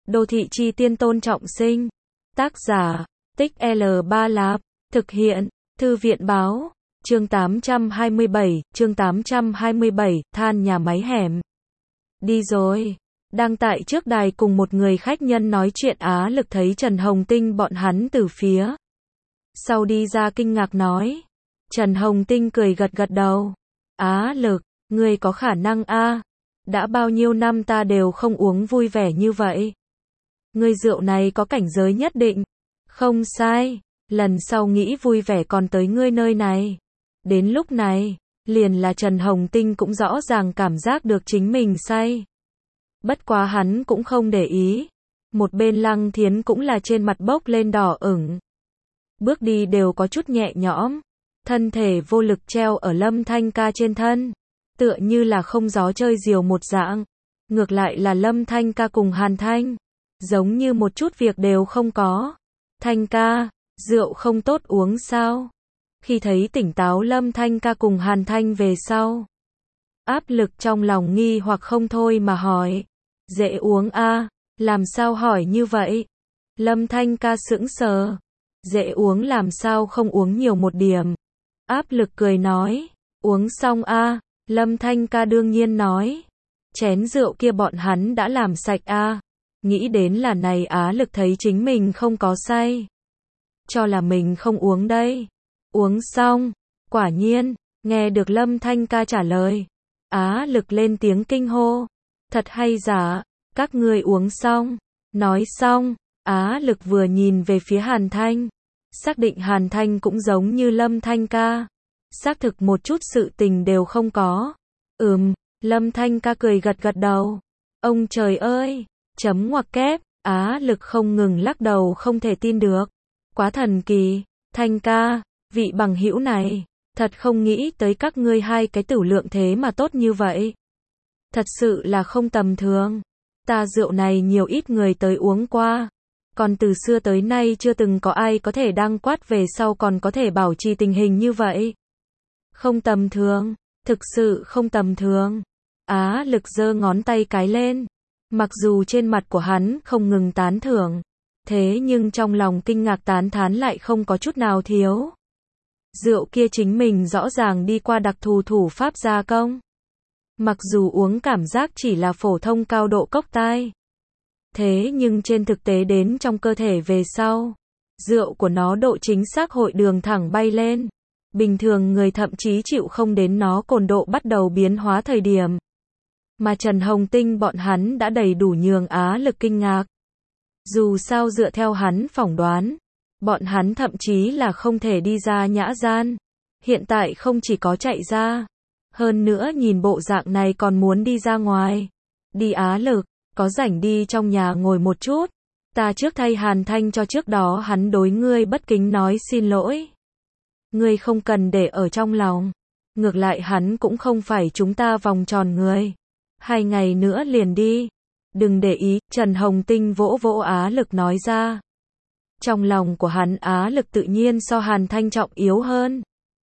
Đô thị chi tiên Tôn Trọng Sinh. Tác giả, Tích L3 Lạp. Thực hiện, Thư viện báo. Chương 827, than nhà máy hẻm. Đi rồi. Đang tại trước đài cùng một người khách nhân nói chuyện Á Lực thấy Trần Hồng Tinh bọn hắn từ phía sau đi ra kinh ngạc nói. Trần Hồng Tinh cười gật gật đầu. Á Lực, ngươi có khả năng a? Đã bao nhiêu năm ta đều không uống vui vẻ như vậy. Ngươi rượu này có cảnh giới nhất định. Không sai, lần sau nghĩ vui vẻ còn tới ngươi nơi này. Đến lúc này, liền là Trần Hồng Tinh cũng rõ ràng cảm giác được chính mình say. Bất quá hắn cũng không để ý. Một bên Lăng Thiến cũng là trên mặt bốc lên đỏ ửng. Bước đi đều có chút nhẹ nhõm. Thân thể vô lực treo ở Lâm Thanh Ca trên thân. Tựa như là không gió chơi diều một dạng. Ngược lại là Lâm Thanh Ca cùng Hàn Thanh. Giống như một chút việc đều không có. Thanh ca, rượu không tốt uống sao? Khi thấy tỉnh táo Lâm Thanh Ca cùng Hàn Thanh về sau. Áp lực trong lòng nghi hoặc không thôi mà hỏi. Dễ uống a? Làm sao hỏi như vậy? Lâm Thanh Ca sững sờ. Dễ uống làm sao không uống nhiều một điểm? Áp lực cười nói. Uống xong a? Lâm Thanh Ca đương nhiên nói. Chén rượu kia bọn hắn đã làm sạch a. Nghĩ đến là này Á Lực thấy chính mình không có say. Cho là mình không uống đây. Uống xong. Quả nhiên, nghe được Lâm Thanh Ca trả lời. Á Lực lên tiếng kinh hô. Thật hay giả, các ngươi uống xong. Nói xong, Á Lực vừa nhìn về phía Hàn Thanh. Xác định Hàn Thanh cũng giống như Lâm Thanh Ca. Xác thực một chút sự tình đều không có. Lâm Thanh Ca cười gật gật đầu. Ông trời ơi! Chấm ngoặc kép, Á Lực không ngừng lắc đầu không thể tin được. Quá thần kỳ, Thanh ca, vị bằng hữu này, thật không nghĩ tới các ngươi hai cái tửu lượng thế mà tốt như vậy. Thật sự là không tầm thường. Ta rượu này nhiều ít người tới uống qua. Còn từ xưa tới nay chưa từng có ai có thể đăng quát về sau còn có thể bảo trì tình hình như vậy. Không tầm thường, thực sự không tầm thường. Á Lực giơ ngón tay cái lên. Mặc dù trên mặt của hắn không ngừng tán thưởng, thế nhưng trong lòng kinh ngạc tán thán lại không có chút nào thiếu. Rượu kia chính mình rõ ràng đi qua đặc thù thủ pháp gia công. Mặc dù uống cảm giác chỉ là phổ thông cao độ cốc tai. Thế nhưng trên thực tế đến trong cơ thể về sau, rượu của nó độ chính xác hội đường thẳng bay lên. Bình thường người thậm chí chịu không đến nó cồn độ bắt đầu biến hóa thời điểm. Mà Trần Hồng Tinh bọn hắn đã đầy đủ nhường Á Lực kinh ngạc. Dù sao dựa theo hắn phỏng đoán, bọn hắn thậm chí là không thể đi ra nhã gian. Hiện tại không chỉ có chạy ra, hơn nữa nhìn bộ dạng này còn muốn đi ra ngoài. Đi Á Lực, có rảnh đi trong nhà ngồi một chút. Ta trước thay Hàn Thanh cho trước đó hắn đối ngươi bất kính nói xin lỗi. Ngươi không cần để ở trong lòng. Ngược lại hắn cũng không phải chúng ta vòng tròn người. 2 ngày nữa liền đi. Đừng để ý, Trần Hồng Tinh vỗ vỗ Á Lực nói ra. Trong lòng của hắn Á Lực tự nhiên so Hàn Thanh trọng yếu hơn.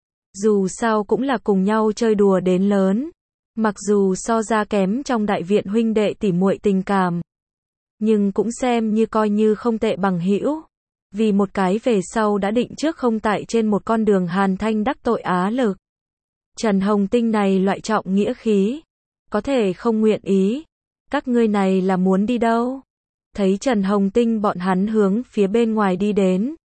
Dù sao cũng là cùng nhau chơi đùa đến lớn. Mặc dù so ra kém trong đại viện huynh đệ tỉ muội tình cảm. Nhưng cũng xem như coi như không tệ bằng hữu. Vì một cái về sau đã định trước không tại trên một con đường Hàn Thanh đắc tội Á Lực. Trần Hồng Tinh này loại trọng nghĩa khí. Có thể không nguyện ý. Các ngươi này là muốn đi đâu? Thấy Trần Hồng Tinh bọn hắn hướng phía bên ngoài đi đến.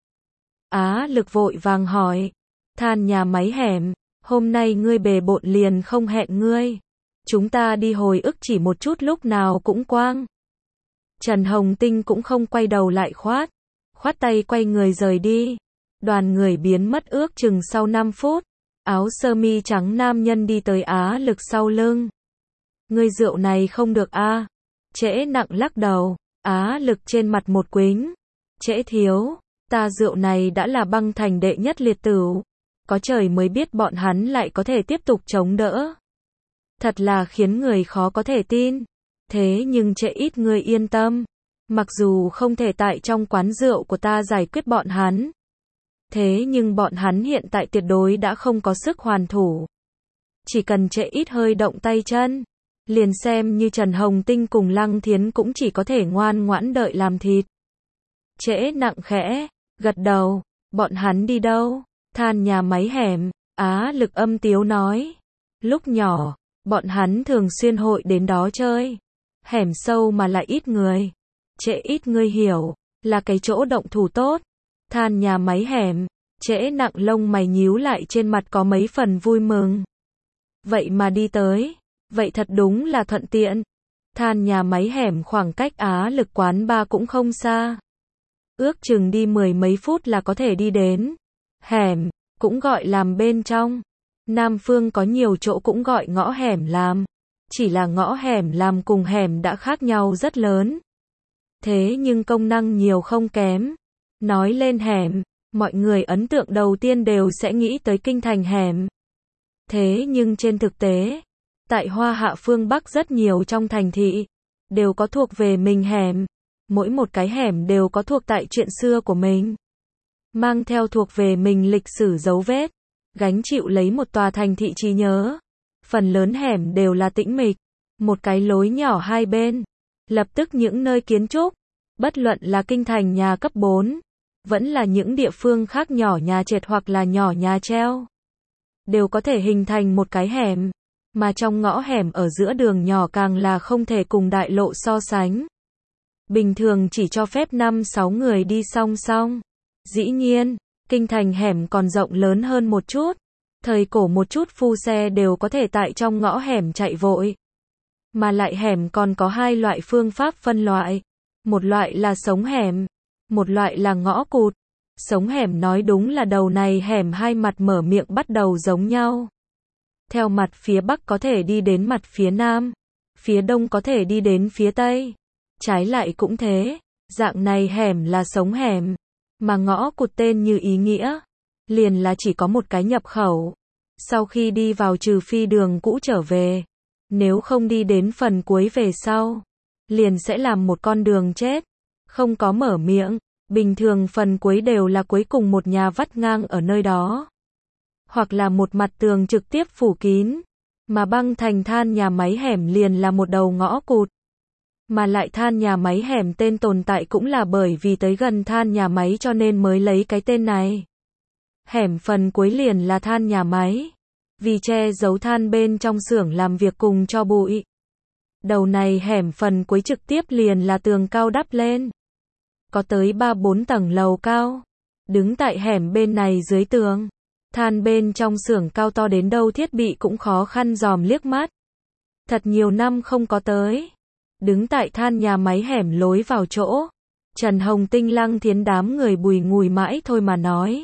Á Lực vội vàng hỏi. Than nhà máy hẻm, hôm nay ngươi bề bộn liền không hẹn ngươi. Chúng ta đi hồi ức chỉ một chút lúc nào cũng quang. Trần Hồng Tinh cũng không quay đầu lại khoát tay quay người rời đi. Đoàn người biến mất ước chừng sau 5 phút. Áo sơ mi trắng nam nhân đi tới Á Lực sau lưng. Ngươi rượu này không được a. Trễ nặng lắc đầu. Á Lực trên mặt một quính. Trễ thiếu, ta rượu này đã là băng thành đệ nhất liệt tửu. Có trời mới biết bọn hắn lại có thể tiếp tục chống đỡ. Thật là khiến người khó có thể tin. Thế nhưng trễ ít ngươi yên tâm. Mặc dù không thể tại trong quán rượu của ta giải quyết bọn hắn. Thế nhưng bọn hắn hiện tại tuyệt đối đã không có sức hoàn thủ. Chỉ cần trễ ít hơi động tay chân. Liền xem như Trần Hồng Tinh cùng Lăng Thiến cũng chỉ có thể ngoan ngoãn đợi làm thịt. Trễ nặng khẽ, gật đầu, bọn hắn đi đâu? Than nhà máy hẻm, Á Lực âm tiếu nói. Lúc nhỏ, bọn hắn thường xuyên hội đến đó chơi. Hẻm sâu mà lại ít người. Trễ ít người hiểu, là cái chỗ động thủ tốt. Than nhà máy hẻm, Trễ nặng lông mày nhíu lại trên mặt có mấy phần vui mừng. Vậy mà đi tới, vậy thật đúng là thuận tiện. Than nhà máy hẻm khoảng cách Á Lực quán bar cũng không xa. Ước chừng đi 10 mấy phút là có thể đi đến. Hẻm, cũng gọi làm bên trong. Nam phương có nhiều chỗ cũng gọi ngõ hẻm làm. Chỉ là ngõ hẻm làm cùng hẻm đã khác nhau rất lớn. Thế nhưng công năng nhiều không kém. Nói lên hẻm, mọi người ấn tượng đầu tiên đều sẽ nghĩ tới kinh thành hẻm. Thế nhưng trên thực tế, tại Hoa Hạ phương Bắc rất nhiều trong thành thị, đều có thuộc về mình hẻm. Mỗi một cái hẻm đều có thuộc tại chuyện xưa của mình. Mang theo thuộc về mình lịch sử dấu vết. Gánh chịu lấy một tòa thành thị trí nhớ. Phần lớn hẻm đều là tĩnh mịch. Một cái lối nhỏ hai bên. Lập tức những nơi kiến trúc. Bất luận là kinh thành nhà cấp 4. Vẫn là những địa phương khác nhỏ nhà trệt hoặc là nhỏ nhà treo. Đều có thể hình thành một cái hẻm. Mà trong ngõ hẻm ở giữa đường nhỏ càng là không thể cùng đại lộ so sánh. Bình thường chỉ cho phép 5-6 người đi song song. Dĩ nhiên, kinh thành hẻm còn rộng lớn hơn một chút. Thời cổ một chút phu xe đều có thể tại trong ngõ hẻm chạy vội. Mà lại hẻm còn có hai loại phương pháp phân loại. Một loại là sống hẻm, một loại là ngõ cụt. Sống hẻm nói đúng là đầu này hẻm hai mặt mở miệng bắt đầu giống nhau. Theo mặt phía bắc có thể đi đến mặt phía nam, phía đông có thể đi đến phía tây. Trái lại cũng thế, dạng này hẻm là sống hẻm, mà ngõ cụt tên như ý nghĩa, liền là chỉ có một cái nhập khẩu. Sau khi đi vào trừ phi đường cũ trở về, nếu không đi đến phần cuối về sau, liền sẽ làm một con đường chết, không có mở miệng, bình thường phần cuối đều là cuối cùng một nhà vắt ngang ở nơi đó. Hoặc là một mặt tường trực tiếp phủ kín, mà băng thành than nhà máy hẻm liền là một đầu ngõ cụt. Mà lại than nhà máy hẻm tên tồn tại cũng là bởi vì tới gần than nhà máy cho nên mới lấy cái tên này. Hẻm phần cuối liền là than nhà máy, vì che giấu than bên trong xưởng làm việc cùng cho bụi. Đầu này hẻm phần cuối trực tiếp liền là tường cao đắp lên. Có tới 3-4 tầng lầu cao. Đứng tại hẻm bên này dưới tường. Than bên trong xưởng cao to đến đâu thiết bị cũng khó khăn dòm liếc mắt. Thật nhiều năm không có tới. Đứng tại than nhà máy hẻm lối vào chỗ. Trần Hồng Tinh Lăng Thiến đám người bùi ngùi mãi thôi mà nói.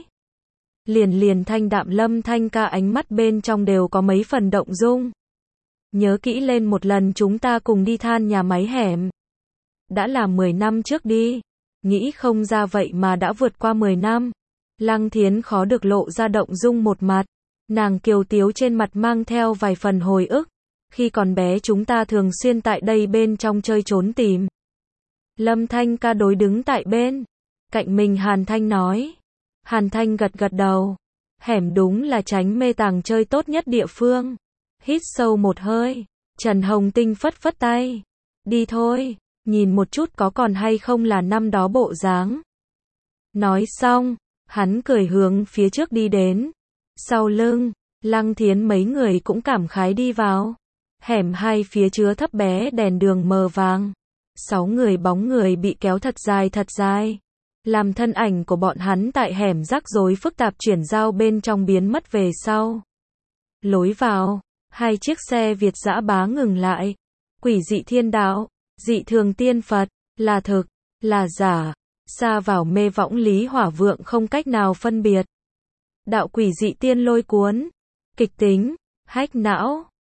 Liền thanh đạm Lâm Thanh Ca ánh mắt bên trong đều có mấy phần động dung. Nhớ kỹ lên một lần chúng ta cùng đi than nhà máy hẻm. Đã là 10 năm trước đi. Nghĩ không ra vậy mà đã vượt qua 10 năm. Lăng Thiến khó được lộ ra động dung một mặt. Nàng kiều tiếu trên mặt mang theo vài phần hồi ức. Khi còn bé chúng ta thường xuyên tại đây bên trong chơi trốn tìm. Lâm Thanh Ca đối đứng tại bên cạnh mình Hàn Thanh nói. Hàn Thanh gật gật đầu. Hẻm đúng là tránh mê tàng chơi tốt nhất địa phương. Hít sâu một hơi. Trần Hồng Tinh phất phất tay. Đi thôi, nhìn một chút có còn hay không là năm đó bộ dáng. Nói xong, hắn cười hướng phía trước đi đến. Sau lưng, Lăng Thiến mấy người cũng cảm khái đi vào. Hẻm hai phía chứa thấp bé đèn đường mờ vàng. 6 người bóng người bị kéo thật dài. Làm thân ảnh của bọn hắn tại hẻm rắc rối phức tạp chuyển giao bên trong biến mất về sau. Lối vào, 2 chiếc xe Việt dã bá ngừng lại. Quỷ dị thiên đạo, dị thường tiên Phật, là thực, là giả, xa vào mê võng lý hỏa vượng không cách nào phân biệt. Đạo quỷ dị tiên lôi cuốn, kịch tính, hách não.